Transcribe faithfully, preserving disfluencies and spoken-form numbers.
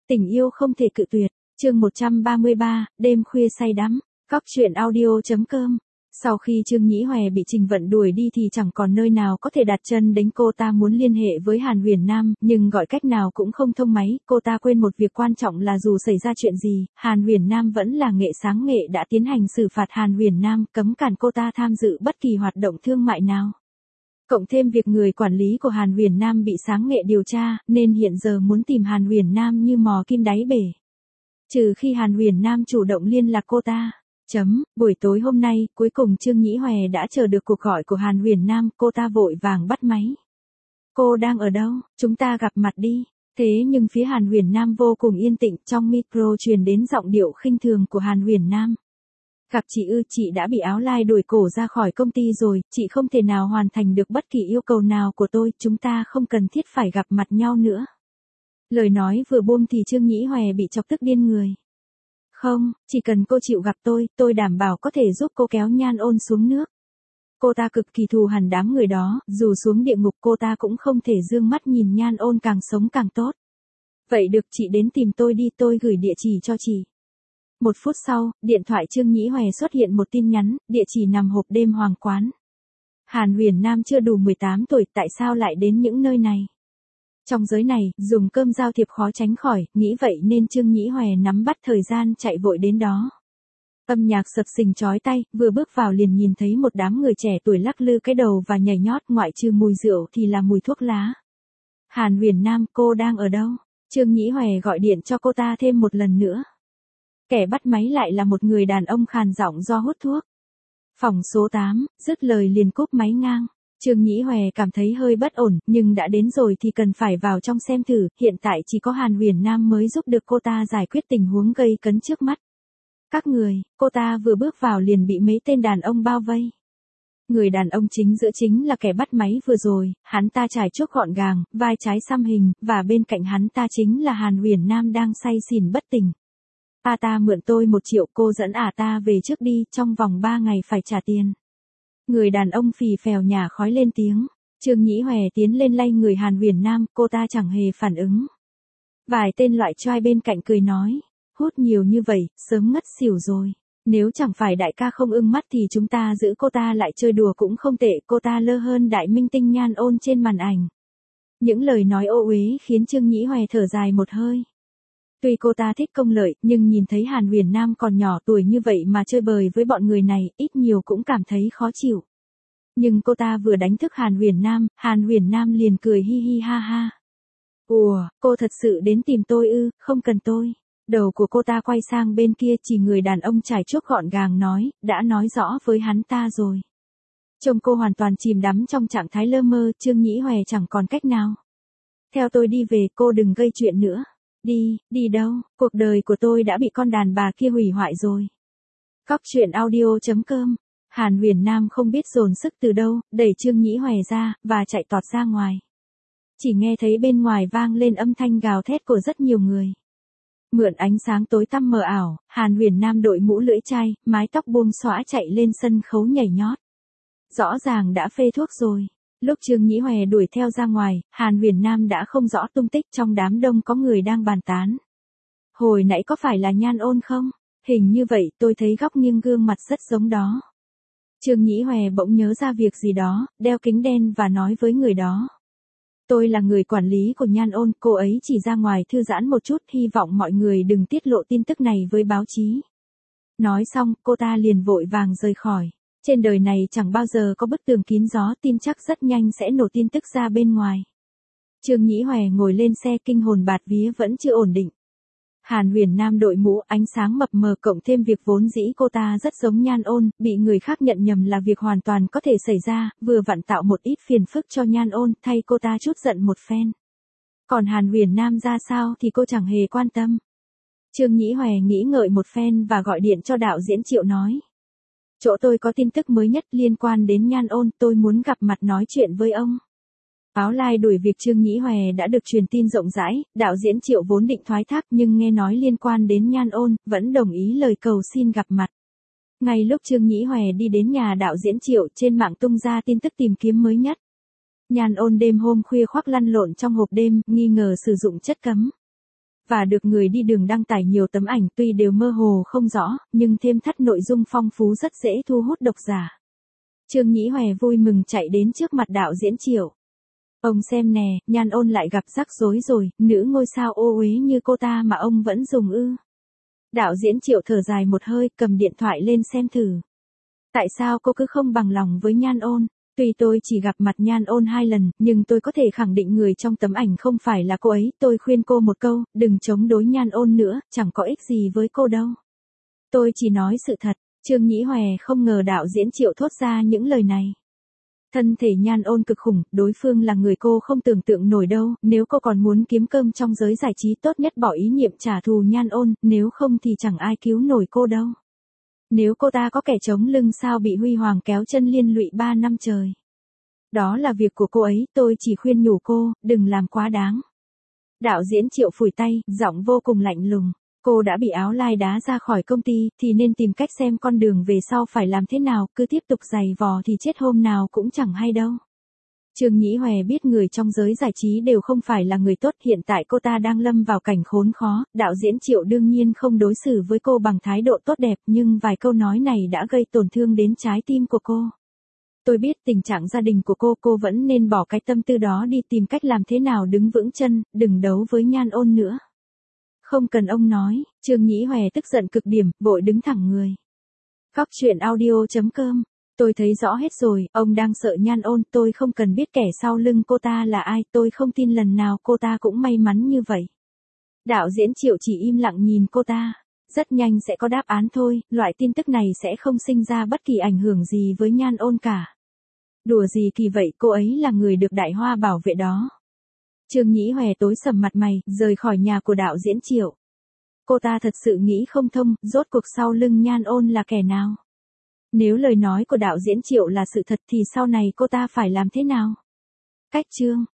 Tình yêu không thể cự tuyệt, chương một trăm ba mươi ba, đêm khuya say đắm, cóc truyện audio.com. Sau khi Trương Nhĩ Hòe bị Trình Vận đuổi đi thì chẳng còn nơi nào có thể đặt chân đến, cô ta muốn liên hệ với Hàn Huyền Nam, nhưng gọi cách nào cũng không thông máy, cô ta quên một việc quan trọng là dù xảy ra chuyện gì, Hàn Huyền Nam vẫn là nghệ sáng nghệ đã tiến hành xử phạt Hàn Huyền Nam, cấm cản cô ta tham dự bất kỳ hoạt động thương mại nào. Cộng thêm việc người quản lý của Hàn Huyền Nam bị sáng nghệ điều tra, nên hiện giờ muốn tìm Hàn Huyền Nam như mò kim đáy bể. Trừ khi Hàn Huyền Nam chủ động liên lạc cô ta. Chấm, buổi tối hôm nay, cuối cùng Trương Nhĩ Hòe đã chờ được cuộc gọi của Hàn Huyền Nam, cô ta vội vàng bắt máy. Cô đang ở đâu, chúng ta gặp mặt đi. Thế nhưng phía Hàn Huyền Nam vô cùng yên tĩnh, trong micro truyền đến giọng điệu khinh thường của Hàn Huyền Nam. Gặp chị ư, chị đã bị áo lai đuổi cổ ra khỏi công ty rồi, chị không thể nào hoàn thành được bất kỳ yêu cầu nào của tôi, chúng ta không cần thiết phải gặp mặt nhau nữa. Lời nói vừa buông thì Trương Nhĩ Hòe bị chọc tức điên người. Không, chỉ cần cô chịu gặp tôi, tôi đảm bảo có thể giúp cô kéo Nhan Ôn xuống nước. Cô ta cực kỳ thù hằn đám người đó, dù xuống địa ngục cô ta cũng không thể dương mắt nhìn Nhan Ôn càng sống càng tốt. Vậy được, chị đến tìm tôi đi, tôi gửi địa chỉ cho chị. Một phút sau, điện thoại Trương Nhĩ Hòe xuất hiện một tin nhắn, địa chỉ nằm hộp đêm Hoàng Quán. Hàn Huyền Nam chưa đủ mười tám tuổi, tại sao lại đến những nơi này? Trong giới này, dùng cơm giao thiệp khó tránh khỏi, nghĩ vậy nên Trương Nhĩ Hòe nắm bắt thời gian chạy vội đến đó. Âm nhạc sập sình chói tai, vừa bước vào liền nhìn thấy một đám người trẻ tuổi lắc lư cái đầu và nhảy nhót, ngoại trừ mùi rượu thì là mùi thuốc lá. Hàn Huyền Nam, cô đang ở đâu? Trương Nhĩ Hòe gọi điện cho cô ta thêm một lần nữa. Kẻ bắt máy lại là một người đàn ông khàn giọng do hút thuốc. Phòng số tám, dứt lời liền cúp máy ngang. Trương Nhĩ Hòe cảm thấy hơi bất ổn, nhưng đã đến rồi thì cần phải vào trong xem thử, hiện tại chỉ có Hàn Huyền Nam mới giúp được cô ta giải quyết tình huống gây cấn trước mắt. Các người, cô ta vừa bước vào liền bị mấy tên đàn ông bao vây. Người đàn ông chính giữa chính là kẻ bắt máy vừa rồi, hắn ta trải chuốt gọn gàng, vai trái xăm hình, và bên cạnh hắn ta chính là Hàn Huyền Nam đang say xỉn bất tỉnh. A ta mượn tôi một triệu, cô dẫn ả ta về trước đi, trong vòng ba ngày phải trả tiền. Người đàn ông phì phèo nhả khói lên tiếng. Trương Nhĩ Hòe tiến lên lay người Hàn Huyền Nam, cô ta chẳng hề phản ứng. Vài tên loại trai bên cạnh cười nói, hút nhiều như vậy, sớm ngất xỉu rồi. Nếu chẳng phải đại ca không ưng mắt thì chúng ta giữ cô ta lại chơi đùa cũng không tệ, cô ta lơ hơn đại minh tinh Nhan Ôn trên màn ảnh. Những lời nói ô uế khiến Trương Nhĩ Hòe thở dài một hơi. Tuy cô ta thích công lợi, nhưng nhìn thấy Hàn Huyền Nam còn nhỏ tuổi như vậy mà chơi bời với bọn người này, ít nhiều cũng cảm thấy khó chịu. Nhưng cô ta vừa đánh thức Hàn Huyền Nam, Hàn Huyền Nam liền cười hi hi ha ha. Ủa, cô thật sự đến tìm tôi ư, không cần tôi. Đầu của cô ta quay sang bên kia, chỉ người đàn ông trải chuốt gọn gàng nói, đã nói rõ với hắn ta rồi. Trông cô hoàn toàn chìm đắm trong trạng thái lơ mơ, Trương Nhĩ Hòe chẳng còn cách nào. Theo tôi đi về, cô đừng gây chuyện nữa. Đi, đi đâu, cuộc đời của tôi đã bị con đàn bà kia hủy hoại rồi. Cóc truyện audio.com. Hàn Huyền Nam không biết dồn sức từ đâu, đẩy Trương Nhĩ Hòe ra, và chạy tọt ra ngoài. Chỉ nghe thấy bên ngoài vang lên âm thanh gào thét của rất nhiều người. Mượn ánh sáng tối tăm mờ ảo, Hàn Huyền Nam đội mũ lưỡi chai, mái tóc buông xõa chạy lên sân khấu nhảy nhót. Rõ ràng đã phê thuốc rồi. Lúc Trương Nhĩ Hòe đuổi theo ra ngoài, Hàn Huyền Nam đã không rõ tung tích, trong đám đông có người đang bàn tán. Hồi nãy có phải là Nhan Ôn không? Hình như vậy, tôi thấy góc nghiêng gương mặt rất giống đó. Trương Nhĩ Hòe bỗng nhớ ra việc gì đó, đeo kính đen và nói với người đó. Tôi là người quản lý của Nhan Ôn, cô ấy chỉ ra ngoài thư giãn một chút, hy vọng mọi người đừng tiết lộ tin tức này với báo chí. Nói xong, cô ta liền vội vàng rời khỏi. Trên đời này chẳng bao giờ có bức tường kín gió, tin chắc rất nhanh sẽ nổ tin tức ra bên ngoài. Trương Nhĩ Hòe ngồi lên xe, kinh hồn bạt vía vẫn chưa ổn định. Hàn Huyền Nam đội mũ, ánh sáng mập mờ cộng thêm việc vốn dĩ cô ta rất giống Nhan Ôn, bị người khác nhận nhầm là việc hoàn toàn có thể xảy ra, vừa vặn tạo một ít phiền phức cho Nhan Ôn, thay cô ta chút giận một phen. Còn Hàn Huyền Nam ra sao thì cô chẳng hề quan tâm. Trương Nhĩ Hòe nghĩ ngợi một phen và gọi điện cho đạo diễn Triệu nói. Chỗ tôi có tin tức mới nhất liên quan đến Nhan Ôn, tôi muốn gặp mặt nói chuyện với ông. Áo lai đuổi việc Trương Nhĩ Hòe đã được truyền tin rộng rãi, đạo diễn Triệu vốn định thoái thác nhưng nghe nói liên quan đến Nhan Ôn, vẫn đồng ý lời cầu xin gặp mặt. Ngay lúc Trương Nhĩ Hòe đi đến nhà đạo diễn Triệu, trên mạng tung ra tin tức tìm kiếm mới nhất. Nhan Ôn đêm hôm khuya khoác lăn lộn trong hộp đêm, nghi ngờ sử dụng chất cấm. và được người đi đường đăng tải nhiều tấm ảnh tuy đều mơ hồ không rõ, nhưng thêm thắt nội dung phong phú rất dễ thu hút độc giả. Trương Nhĩ Hòe vui mừng chạy đến trước mặt đạo diễn Triệu. Ông xem nè, Nhan Ôn lại gặp rắc rối rồi, nữ ngôi sao ô uế như cô ta mà ông vẫn dùng ư. Đạo diễn Triệu thở dài một hơi, cầm điện thoại lên xem thử. Tại sao cô cứ không bằng lòng với Nhan Ôn? Tuy tôi chỉ gặp mặt Nhan Ôn hai lần, nhưng tôi có thể khẳng định người trong tấm ảnh không phải là cô ấy. Tôi khuyên cô một câu, đừng chống đối Nhan Ôn nữa, chẳng có ích gì với cô đâu. Tôi chỉ nói sự thật. Trương Nhĩ Hòe không ngờ đạo diễn Triệu thốt ra những lời này. Thân thể Nhan Ôn cực khủng, đối phương là người cô không tưởng tượng nổi đâu, nếu cô còn muốn kiếm cơm trong giới giải trí tốt nhất bỏ ý niệm trả thù Nhan Ôn, nếu không thì chẳng ai cứu nổi cô đâu. Nếu cô ta có kẻ chống lưng sao bị Huy Hoàng kéo chân liên lụy ba năm trời. Đó là việc của cô ấy, tôi chỉ khuyên nhủ cô, đừng làm quá đáng. Đạo diễn Triệu phủi tay, giọng vô cùng lạnh lùng. Cô đã bị áo lai đá ra khỏi công ty, thì nên tìm cách xem con đường về sau phải làm thế nào, cứ tiếp tục giày vò thì chết hôm nào cũng chẳng hay đâu. Trương Nhĩ Hòe biết người trong giới giải trí đều không phải là người tốt, hiện tại cô ta đang lâm vào cảnh khốn khó, đạo diễn Triệu đương nhiên không đối xử với cô bằng thái độ tốt đẹp, nhưng vài câu nói này đã gây tổn thương đến trái tim của cô. Tôi biết tình trạng gia đình của cô, cô vẫn nên bỏ cái tâm tư đó đi, tìm cách làm thế nào đứng vững chân, đừng đấu với Nhan Ôn nữa. Không cần ông nói, Trương Nhĩ Hòe tức giận cực điểm, vội đứng thẳng người. Cóc truyện audio chấm com. Tôi thấy rõ hết rồi, ông đang sợ Nhan Ôn, tôi không cần biết kẻ sau lưng cô ta là ai, tôi không tin lần nào cô ta cũng may mắn như vậy. Đạo diễn Triệu chỉ im lặng nhìn cô ta. Rất nhanh sẽ có đáp án thôi, loại tin tức này sẽ không sinh ra bất kỳ ảnh hưởng gì với Nhan Ôn cả. Đùa gì kỳ vậy, cô ấy là người được Đại Hoa bảo vệ đó. Trương Nhĩ Hòe tối sầm mặt mày, rời khỏi nhà của đạo diễn Triệu. Cô ta thật sự nghĩ không thông, rốt cuộc sau lưng Nhan Ôn là kẻ nào? Nếu lời nói của đạo diễn Triệu là sự thật thì sau này cô ta phải làm thế nào? Cách chương